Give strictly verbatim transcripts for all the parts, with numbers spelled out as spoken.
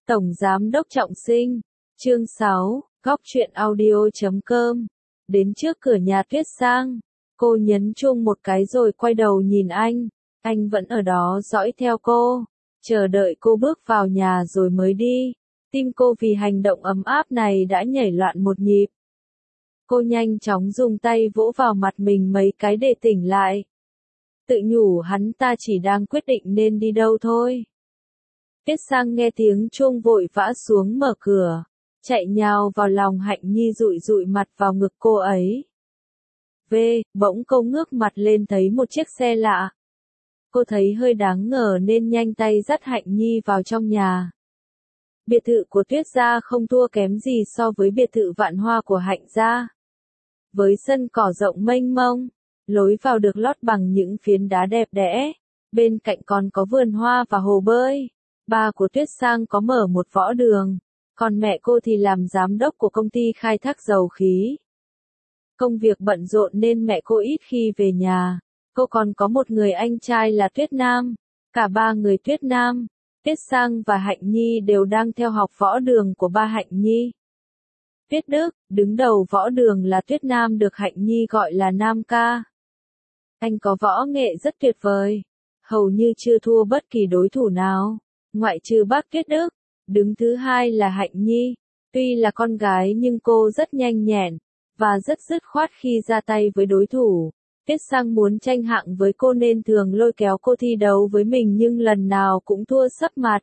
Tổng Giám đốc Trọng Sinh, chương sáu, góc truyện audio chấm com. Đến trước cửa nhà Tuyết Sang, cô nhấn chuông một cái rồi quay đầu nhìn anh, anh vẫn ở đó dõi theo cô, chờ đợi cô bước vào nhà rồi mới đi. Tim cô vì hành động ấm áp này đã nhảy loạn một nhịp. Cô nhanh chóng dùng tay vỗ vào mặt mình mấy cái để tỉnh lại. Tự nhủ hắn ta chỉ đang quyết định nên đi đâu thôi. Tuyết Sang nghe tiếng chuông vội vã xuống mở cửa, chạy nhào vào lòng Hạnh Nhi dụi dụi mặt vào ngực cô ấy. Về, bỗng cô ngước mặt lên thấy một chiếc xe lạ. Cô thấy hơi đáng ngờ nên nhanh tay dắt Hạnh Nhi vào trong nhà. Biệt thự của Tuyết gia không thua kém gì so với biệt thự Vạn Hoa của Hạnh gia. Với sân cỏ rộng mênh mông, lối vào được lót bằng những phiến đá đẹp đẽ, bên cạnh còn có vườn hoa và hồ bơi. Ba của Tuyết Sang có mở một võ đường, còn mẹ cô thì làm giám đốc của công ty khai thác dầu khí. Công việc bận rộn nên mẹ cô ít khi về nhà. Cô còn có một người anh trai là Tuyết Nam. Cả ba người Tuyết Nam, Tuyết Sang và Hạnh Nhi đều đang theo học võ đường của ba Hạnh Nhi. Tuyết Đức, đứng đầu võ đường là Tuyết Nam được Hạnh Nhi gọi là Nam ca. Anh có võ nghệ rất tuyệt vời, hầu như chưa thua bất kỳ đối thủ nào, ngoại trừ bác Tuyết Đức. Đứng thứ hai là Hạnh Nhi, tuy là con gái nhưng cô rất nhanh nhẹn, và rất dứt khoát khi ra tay với đối thủ. Tuyết Sang muốn tranh hạng với cô nên thường lôi kéo cô thi đấu với mình nhưng lần nào cũng thua sấp mặt.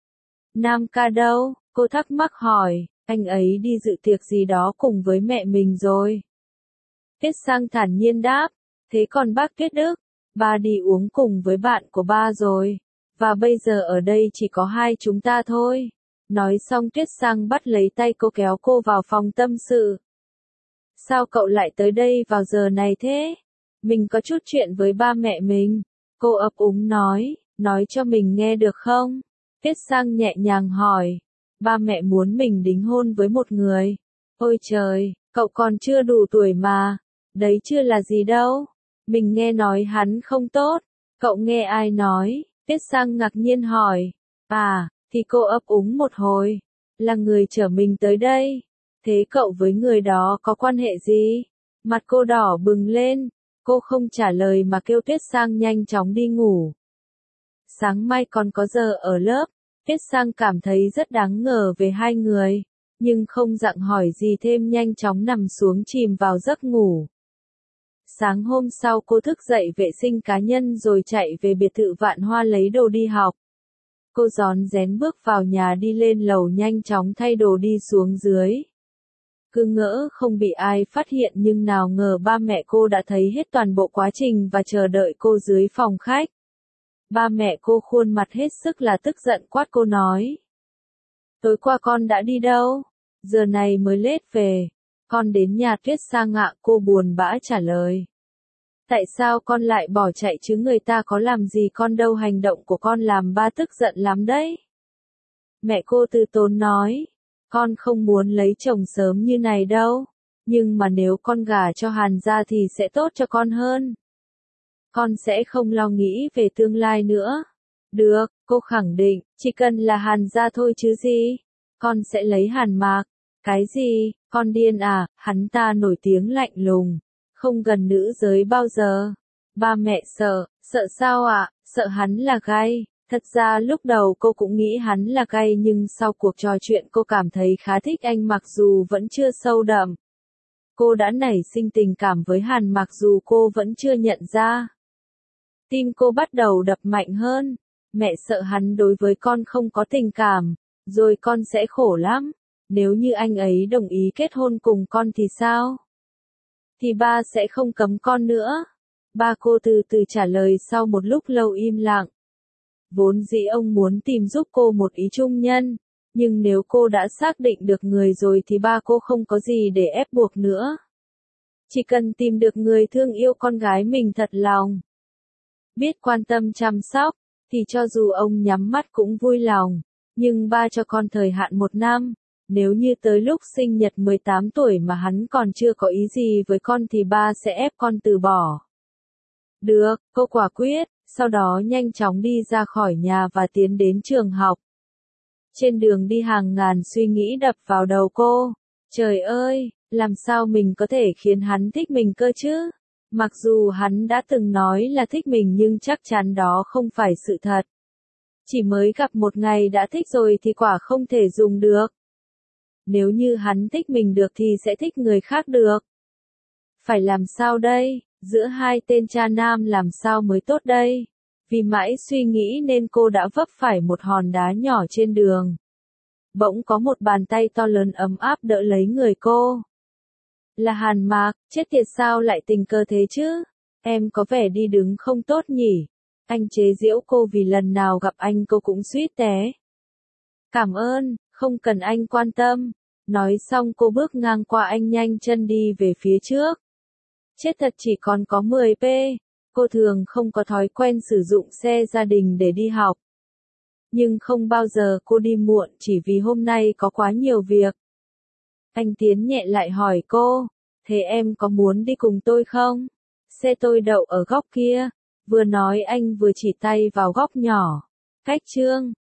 Nam ca đâu? Cô thắc mắc hỏi, anh ấy đi dự tiệc gì đó cùng với mẹ mình rồi. Tuyết Sang thản nhiên đáp, thế còn bác Tuyết Đức? Ba đi uống cùng với bạn của ba rồi, và bây giờ ở đây chỉ có hai chúng ta thôi. Nói xong Tuyết Sang bắt lấy tay cô kéo cô vào phòng tâm sự. Sao cậu lại tới đây vào giờ này thế? Mình có chút chuyện với ba mẹ mình. Cô ấp úng nói, nói cho mình nghe được không? Tuyết Sang nhẹ nhàng hỏi, ba mẹ muốn mình đính hôn với một người. Ôi trời, cậu còn chưa đủ tuổi mà. Đấy chưa là gì đâu. Mình nghe nói hắn không tốt. Cậu nghe ai nói? Tuyết Sang ngạc nhiên hỏi. À, thì cô ấp úng một hồi. Là người chở mình tới đây. Thế cậu với người đó có quan hệ gì? Mặt cô đỏ bừng lên. Cô không trả lời mà kêu Tuyết Sang nhanh chóng đi ngủ. Sáng mai còn có giờ ở lớp. Tuyết Sang cảm thấy rất đáng ngờ về hai người, nhưng không dặn hỏi gì thêm, nhanh chóng nằm xuống chìm vào giấc ngủ. Sáng hôm sau cô thức dậy vệ sinh cá nhân rồi chạy về biệt thự Vạn Hoa lấy đồ đi học. Cô rón rén bước vào nhà, đi lên lầu nhanh chóng thay đồ đi xuống dưới. Cứ ngỡ không bị ai phát hiện nhưng nào ngờ ba mẹ cô đã thấy hết toàn bộ quá trình và chờ đợi cô dưới phòng khách. Ba mẹ cô khuôn mặt hết sức là tức giận quát cô nói. Tối qua con đã đi đâu? Giờ này mới lết về. Con đến nhà Tuyết Sang ạ, cô buồn bã trả lời. Tại sao con lại bỏ chạy chứ, người ta có làm gì con đâu, hành động của con làm ba tức giận lắm đấy. Mẹ cô từ tốn nói. Con không muốn lấy chồng sớm như này đâu. Nhưng mà nếu con gả cho Hàn gia thì sẽ tốt cho con hơn. Con sẽ không lo nghĩ về tương lai nữa. Được, cô khẳng định, chỉ cần là Hàn gia thôi chứ gì. Con sẽ lấy Hàn Mạc. Cái gì, con điên à, hắn ta nổi tiếng lạnh lùng, không gần nữ giới bao giờ. Ba mẹ sợ, sợ sao ạ, à? Sợ hắn là gay. Thật ra lúc đầu cô cũng nghĩ hắn là gay nhưng sau cuộc trò chuyện cô cảm thấy khá thích anh mặc dù vẫn chưa sâu đậm. Cô đã nảy sinh tình cảm với Hàn mặc dù cô vẫn chưa nhận ra. Tim cô bắt đầu đập mạnh hơn. Mẹ sợ hắn đối với con không có tình cảm, rồi con sẽ khổ lắm. Nếu như anh ấy đồng ý kết hôn cùng con thì sao? Thì ba sẽ không cấm con nữa. Ba cô từ từ trả lời sau một lúc lâu im lặng. Vốn dĩ ông muốn tìm giúp cô một ý trung nhân, nhưng nếu cô đã xác định được người rồi thì ba cô không có gì để ép buộc nữa. Chỉ cần tìm được người thương yêu con gái mình thật lòng, biết quan tâm chăm sóc, thì cho dù ông nhắm mắt cũng vui lòng. Nhưng ba cho con thời hạn một năm. Nếu như tới lúc sinh nhật mười tám tuổi mà hắn còn chưa có ý gì với con thì ba sẽ ép con từ bỏ. Được, cô quả quyết, sau đó nhanh chóng đi ra khỏi nhà và tiến đến trường học. Trên đường đi hàng ngàn suy nghĩ đập vào đầu cô. Trời ơi, làm sao mình có thể khiến hắn thích mình cơ chứ? Mặc dù hắn đã từng nói là thích mình nhưng chắc chắn đó không phải sự thật. Chỉ mới gặp một ngày đã thích rồi thì quả không thể dùng được. Nếu như hắn thích mình được thì sẽ thích người khác được. Phải làm sao đây? Giữa hai tên cha nam làm sao mới tốt đây? Vì mãi suy nghĩ nên cô đã vấp phải một hòn đá nhỏ trên đường. Bỗng có một bàn tay to lớn ấm áp đỡ lấy người cô. Là Hàn Mạc, chết tiệt sao lại tình cờ thế chứ? Em có vẻ đi đứng không tốt nhỉ? Anh chế giễu cô vì lần nào gặp anh cô cũng suýt té. Cảm ơn, không cần anh quan tâm. Nói xong cô bước ngang qua anh nhanh chân đi về phía trước. Chết thật chỉ còn có mười phút. Cô thường không có thói quen sử dụng xe gia đình để đi học. Nhưng không bao giờ cô đi muộn chỉ vì hôm nay có quá nhiều việc. Anh tiến nhẹ lại hỏi cô, thế em có muốn đi cùng tôi không? Xe tôi đậu ở góc kia. Vừa nói anh vừa chỉ tay vào góc nhỏ. Cách chương